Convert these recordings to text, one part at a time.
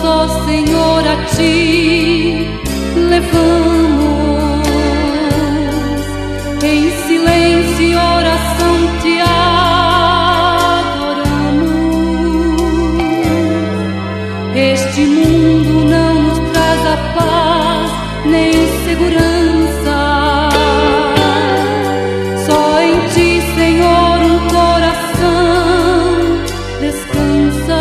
ó Senhor, a Ti levamos. Em silêncio e oração Te adoramos. Este mundo não nos traz a paz nem segurança. Só em Ti, Senhor, um coração descansa.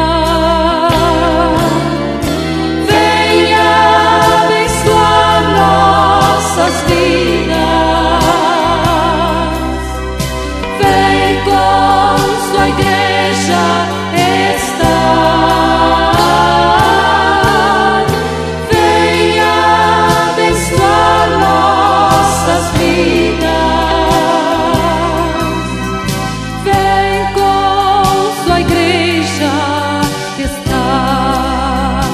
Venha abençoar nossas vidas. Vem com Sua igreja estar. Venha abençoar nossas vidas. Vem com Sua igreja estar.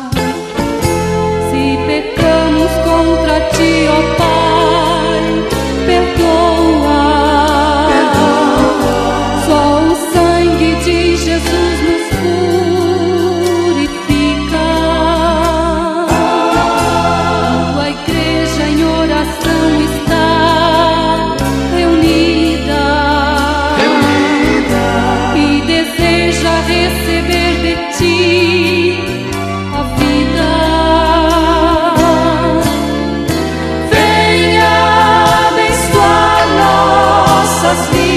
Se pecamos contra Ti, ó Pai, perdoa. Só o sangue de Jesus nos purifica. Tua igreja em oração está reunida e deseja receber de Ti a vida. Venha abençoar nossas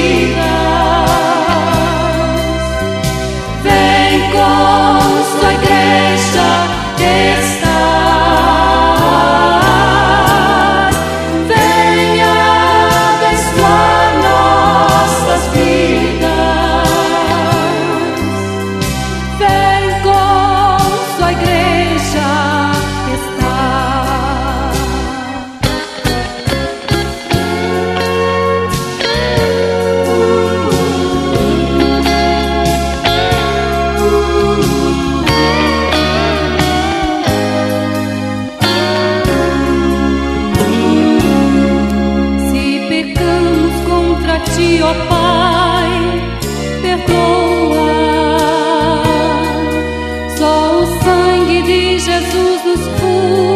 vidas. Vem com Sua igreja estar. Venha abençoar nossas vidas. Vem com Sua igreja estar. Se pecamos contra Ti, ó Pai, perdoa. Só o sangue de Jesus nos purifica.